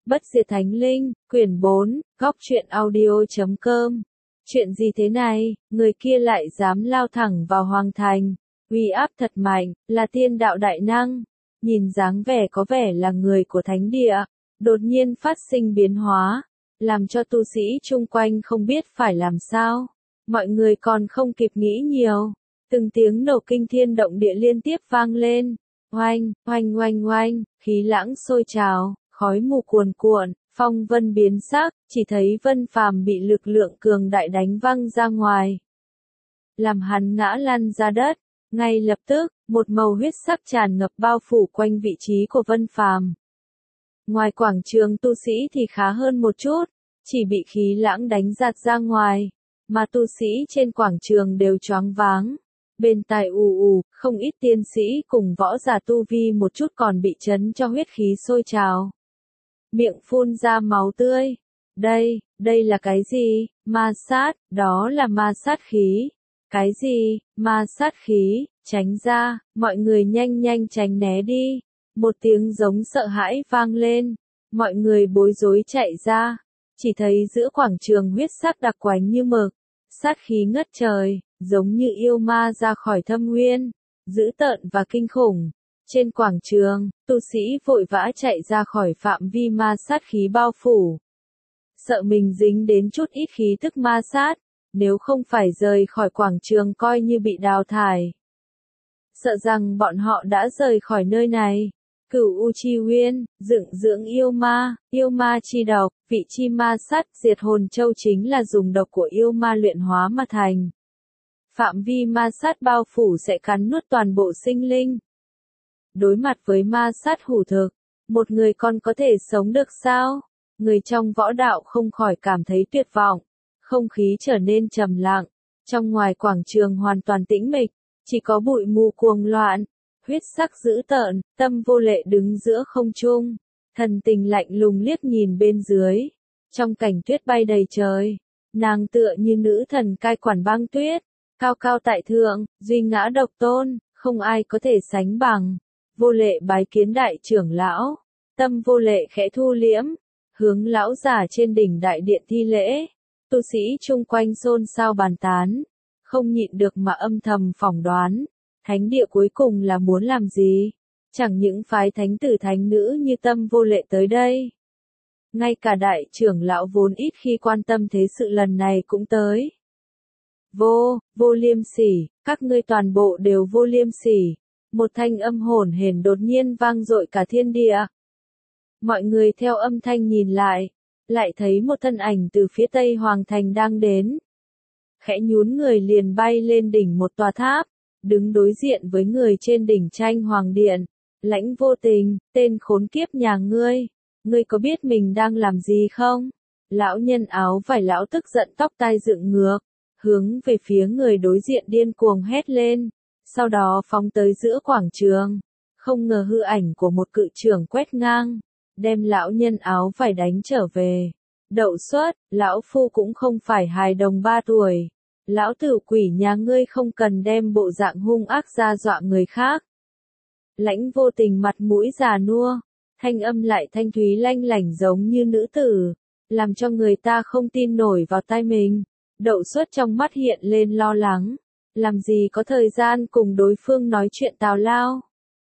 Bất diệt thánh linh, quyển 4, góc truyện audio.com. Chuyện gì thế này, người kia lại dám lao thẳng vào hoàng thành, uy áp thật mạnh, là tiên đạo đại năng, nhìn dáng vẻ có vẻ là người của thánh địa, đột nhiên phát sinh biến hóa, làm cho tu sĩ chung quanh không biết phải làm sao. Mọi người còn không kịp nghĩ nhiều, từng tiếng nổ kinh thiên động địa liên tiếp vang lên, oanh, oanh oanh oanh, khí lãng sôi trào, khói mù cuồn cuộn, phong vân biến sắc, chỉ thấy Vân Phàm bị lực lượng cường đại đánh văng ra ngoài, làm hắn ngã lăn ra đất. Ngay lập tức, một màu huyết sắc tràn ngập bao phủ quanh vị trí của Vân Phàm. Ngoài quảng trường tu sĩ thì khá hơn một chút, chỉ bị khí lãng đánh giạt ra ngoài, mà tu sĩ trên quảng trường đều choáng váng. Bên tai ù ù, không ít tiên sĩ cùng võ giả tu vi một chút còn bị chấn cho huyết khí sôi trào, miệng phun ra máu tươi. Đây là cái gì? Ma sát, đó là ma sát khí. Cái gì? Ma sát khí, tránh ra, mọi người nhanh nhanh tránh né đi. Một tiếng giống sợ hãi vang lên, mọi người bối rối chạy ra, chỉ thấy giữa quảng trường huyết sắc đặc quánh như mực, sát khí ngất trời, giống như yêu ma ra khỏi thâm nguyên, dữ tợn và kinh khủng. Trên quảng trường, tu sĩ vội vã chạy ra khỏi phạm vi ma sát khí bao phủ, sợ mình dính đến chút ít khí tức ma sát, nếu không phải rời khỏi quảng trường coi như bị đào thải. Sợ rằng bọn họ đã rời khỏi nơi này. Cửu U Chi Nguyên, dựng dưỡng yêu ma chi độc, vị chi ma sát diệt hồn châu chính là dùng độc của yêu ma luyện hóa mà thành. Phạm vi ma sát bao phủ sẽ cắn nuốt toàn bộ sinh linh. Đối mặt với ma sát hủ thực, một người còn có thể sống được sao? Người trong võ đạo không khỏi cảm thấy tuyệt vọng. Không khí trở nên trầm lặng, trong ngoài quảng trường hoàn toàn tĩnh mịch, chỉ có bụi mù cuồng loạn, huyết sắc dữ tợn, Tâm Vô Lệ đứng giữa không trung, thần tình lạnh lùng liếc nhìn bên dưới. Trong cảnh tuyết bay đầy trời, nàng tựa như nữ thần cai quản băng tuyết, cao cao tại thượng, duy ngã độc tôn, không ai có thể sánh bằng. Vô Lệ bái kiến đại trưởng lão. Tâm Vô Lệ khẽ thu liễm, hướng lão giả trên đỉnh đại điện thi lễ. Tu sĩ chung quanh xôn xao bàn tán, không nhịn được mà âm thầm phỏng đoán, thánh địa cuối cùng là muốn làm gì? Chẳng những phái thánh tử thánh nữ như Tâm Vô Lệ tới đây, ngay cả đại trưởng lão vốn ít khi quan tâm thế sự lần này cũng tới. Vô liêm sỉ, các ngươi toàn bộ đều vô liêm sỉ. Một thanh âm hỗn hển đột nhiên vang dội cả thiên địa. Mọi người theo âm thanh nhìn lại thấy một thân ảnh từ phía tây hoàng thành đang đến. Khẽ nhún người liền bay lên đỉnh một tòa tháp, đứng đối diện với người trên đỉnh tranh hoàng điện. Lãnh Vô Tình, tên khốn kiếp nhà ngươi có biết mình đang làm gì không? Lão nhân áo vải lão tức giận tóc tai dựng ngược, hướng về phía người đối diện điên cuồng hét lên, sau đó phóng tới giữa quảng trường. Không ngờ hư ảnh của một cự trưởng quét ngang, đem lão nhân áo vải đánh trở về. Đậu xuất, lão phu cũng không phải hài đồng 3 tuổi. Lão tử quỷ nhà ngươi không cần đem bộ dạng hung ác ra dọa người khác. Lãnh Vô Tình mặt mũi già nua, thanh âm lại thanh thúy lanh lảnh giống như nữ tử, làm cho người ta không tin nổi vào tai mình. Đậu xuất trong mắt hiện lên lo lắng, làm gì có thời gian cùng đối phương nói chuyện tào lao.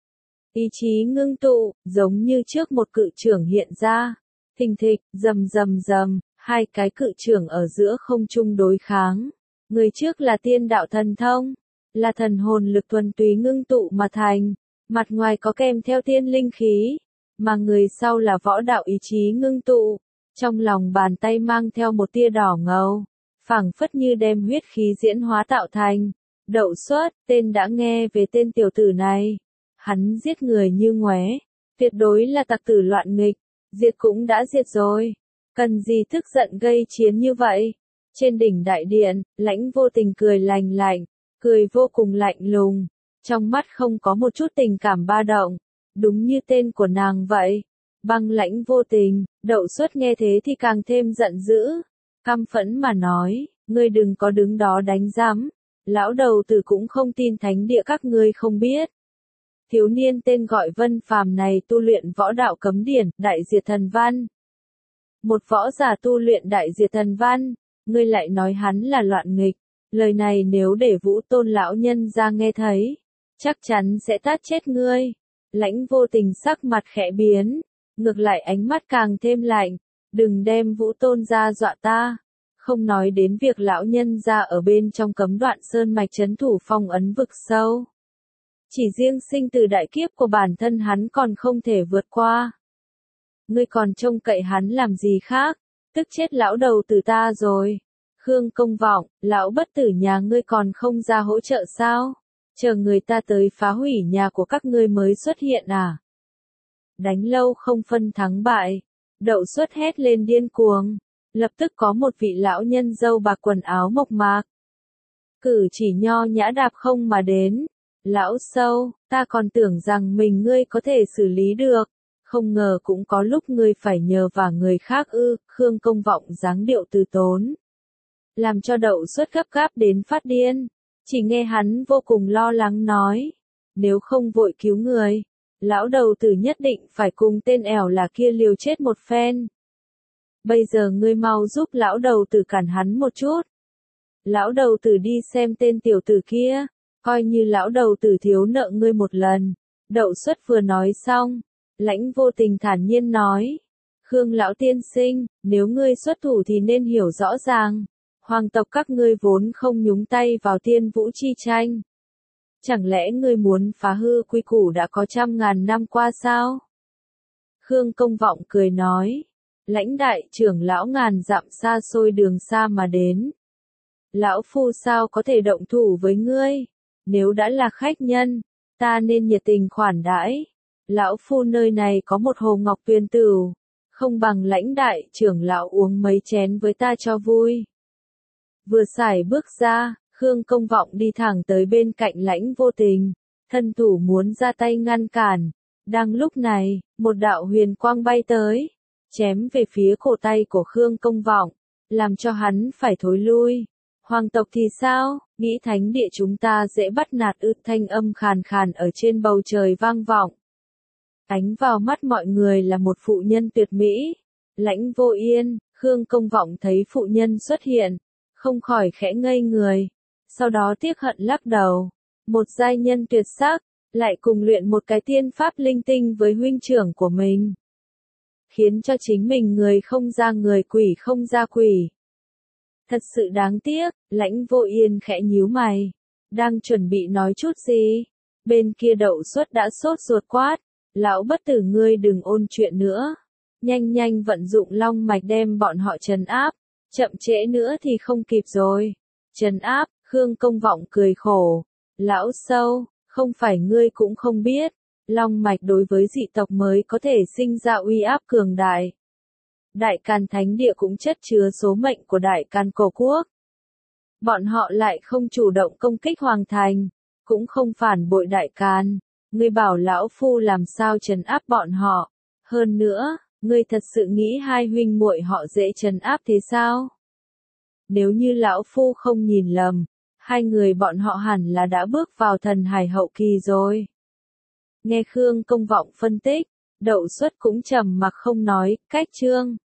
Ý chí ngưng tụ, giống như trước một cự trưởng hiện ra, thình thịch, rầm rầm rầm, hai cái cự trưởng ở giữa không trung đối kháng. Người trước là tiên đạo thần thông, là thần hồn lực thuần túy ngưng tụ mà thành, mặt ngoài có kèm theo tiên linh khí, mà người sau là võ đạo ý chí ngưng tụ, trong lòng bàn tay mang theo một tia đỏ ngầu, phảng phất như đem huyết khí diễn hóa tạo thành. Đậu xuất, tên đã nghe về tên tiểu tử này. Hắn giết người như ngoé, tuyệt đối là tặc tử loạn nghịch, diệt cũng đã diệt rồi, cần gì tức giận gây chiến như vậy? Trên đỉnh đại điện, Lãnh Vô Tình cười lành lạnh, cười vô cùng lạnh lùng, trong mắt không có một chút tình cảm ba động, đúng như tên của nàng vậy. Băng Lãnh Vô Tình. Đậu xuất nghe thế thì càng thêm giận dữ, căm phẫn mà nói, ngươi đừng có đứng đó đánh rắm, lão đầu tử cũng không tin thánh địa các ngươi không biết. Thiếu niên tên gọi Vân Phàm này tu luyện võ đạo cấm điển, đại diệt thần văn, Một võ giả tu luyện đại diệt thần văn, ngươi lại nói hắn là loạn nghịch. Lời này nếu để Vũ Tôn lão nhân ra nghe thấy, chắc chắn sẽ tát chết ngươi. Lãnh Vô Tình sắc mặt khẽ biến, ngược lại ánh mắt càng thêm lạnh, đừng đem Vũ Tôn ra dọa ta. Không nói đến việc lão nhân ra ở bên trong cấm đoạn sơn mạch trấn thủ phong ấn vực sâu. Chỉ riêng sinh tử đại kiếp của bản thân hắn còn không thể vượt qua. Ngươi còn trông cậy hắn làm gì khác, tức chết lão đầu tử ta rồi. Khương Công Vọng, lão bất tử nhà ngươi còn không ra hỗ trợ sao? Chờ người ta tới phá hủy nhà của các ngươi mới xuất hiện à? Đánh lâu không phân thắng bại, Đậu Xuất hét lên điên cuồng. Lập tức có một vị lão nhân râu bạc quần áo mộc mạc. Cử chỉ nho nhã đạp không mà đến. Lão Sâu, ta còn tưởng rằng mình ngươi có thể xử lý được. Không ngờ cũng có lúc ngươi phải nhờ vào người khác ư. Khương Công Vọng dáng điệu từ tốn, làm cho Đậu Xuất gấp gáp đến phát điên. Chỉ nghe hắn vô cùng lo lắng nói, nếu không vội cứu người, lão đầu tử nhất định phải cùng tên ẻo là kia liều chết một phen. Bây giờ ngươi mau giúp lão đầu tử cản hắn một chút. Lão đầu tử đi xem tên tiểu tử kia, coi như lão đầu tử thiếu nợ ngươi một lần. Đậu Xuất vừa nói xong, Lãnh Vô Tình thản nhiên nói, Khương lão tiên sinh, nếu ngươi xuất thủ thì nên hiểu rõ ràng. Hoàng tộc các ngươi vốn không nhúng tay vào Tiên Vũ chi tranh. Chẳng lẽ ngươi muốn phá hư quy củ đã có 100.000 năm qua sao? Khương Công Vọng cười nói, Lãnh đại trưởng lão ngàn dặm xa xôi đường xa mà đến. Lão phu sao có thể động thủ với ngươi? Nếu đã là khách nhân, ta nên nhiệt tình khoản đãi. Lão phu nơi này có một hồ ngọc tuyền tửu, không bằng Lãnh đại trưởng lão uống mấy chén với ta cho vui. Vừa xài bước ra, Khương Công Vọng đi thẳng tới bên cạnh Lãnh Vô Tình, thân thủ muốn ra tay ngăn cản. Đang lúc này, một đạo huyền quang bay tới, chém về phía cổ tay của Khương Công Vọng, làm cho hắn phải thối lui. Hoàng tộc thì sao, nghĩ thánh địa chúng ta dễ bắt nạt ư? Thanh âm khàn khàn ở trên bầu trời vang vọng. Ánh vào mắt mọi người là một phụ nhân tuyệt mỹ, Lãnh Vô Yên. Khương Công Vọng thấy phụ nhân xuất hiện, không khỏi khẽ ngây người, sau đó tiếc hận lắc đầu. Một giai nhân tuyệt sắc, lại cùng luyện một cái tiên pháp linh tinh với huynh trưởng của mình, khiến cho chính mình người không ra người, quỷ không ra quỷ. Thật sự đáng tiếc. Lãnh Vô Yên khẽ nhíu mày, đang chuẩn bị nói chút gì, bên kia Đậu Xuất đã sốt ruột quát, lão bất tử ngươi đừng ôn chuyện nữa, nhanh nhanh vận dụng long mạch đem bọn họ trấn áp, chậm trễ nữa thì không kịp rồi. Trấn áp? Khương Công Vọng cười khổ, lão Sâu, không phải ngươi cũng không biết, long mạch đối với dị tộc mới có thể sinh ra uy áp cường đại. Đại Càn Thánh Địa cũng chất chứa số mệnh của Đại Càn Cổ Quốc. Bọn họ lại không chủ động công kích Hoàng Thành, cũng không phản bội Đại Càn. Ngươi bảo lão phu làm sao trấn áp bọn họ? Hơn nữa, ngươi thật sự nghĩ hai huynh muội họ dễ trấn áp thế sao? Nếu như lão phu không nhìn lầm, hai người bọn họ hẳn là đã bước vào thần hải hậu kỳ rồi. Nghe Khương Công Vọng phân tích, Đậu Xuất cũng trầm mặc không nói. Cách chương